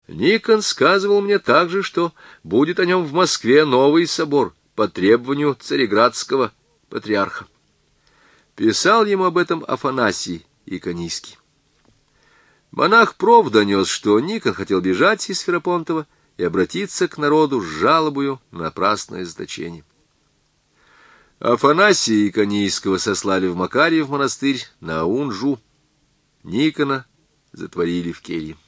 Никон сказывал мне также, что будет о нем в Москве новый собор по требованию цареградского патриарха. Писал ему об этом Афанасий Иконийский. Монах Проф донес, что Никон хотел бежать из Ферапонтова и обратиться к народу с жалобою на напрасное заточение. Афанасия Иконийского сослали в Макарьев монастырь на Унжу, Никона затворили в келье.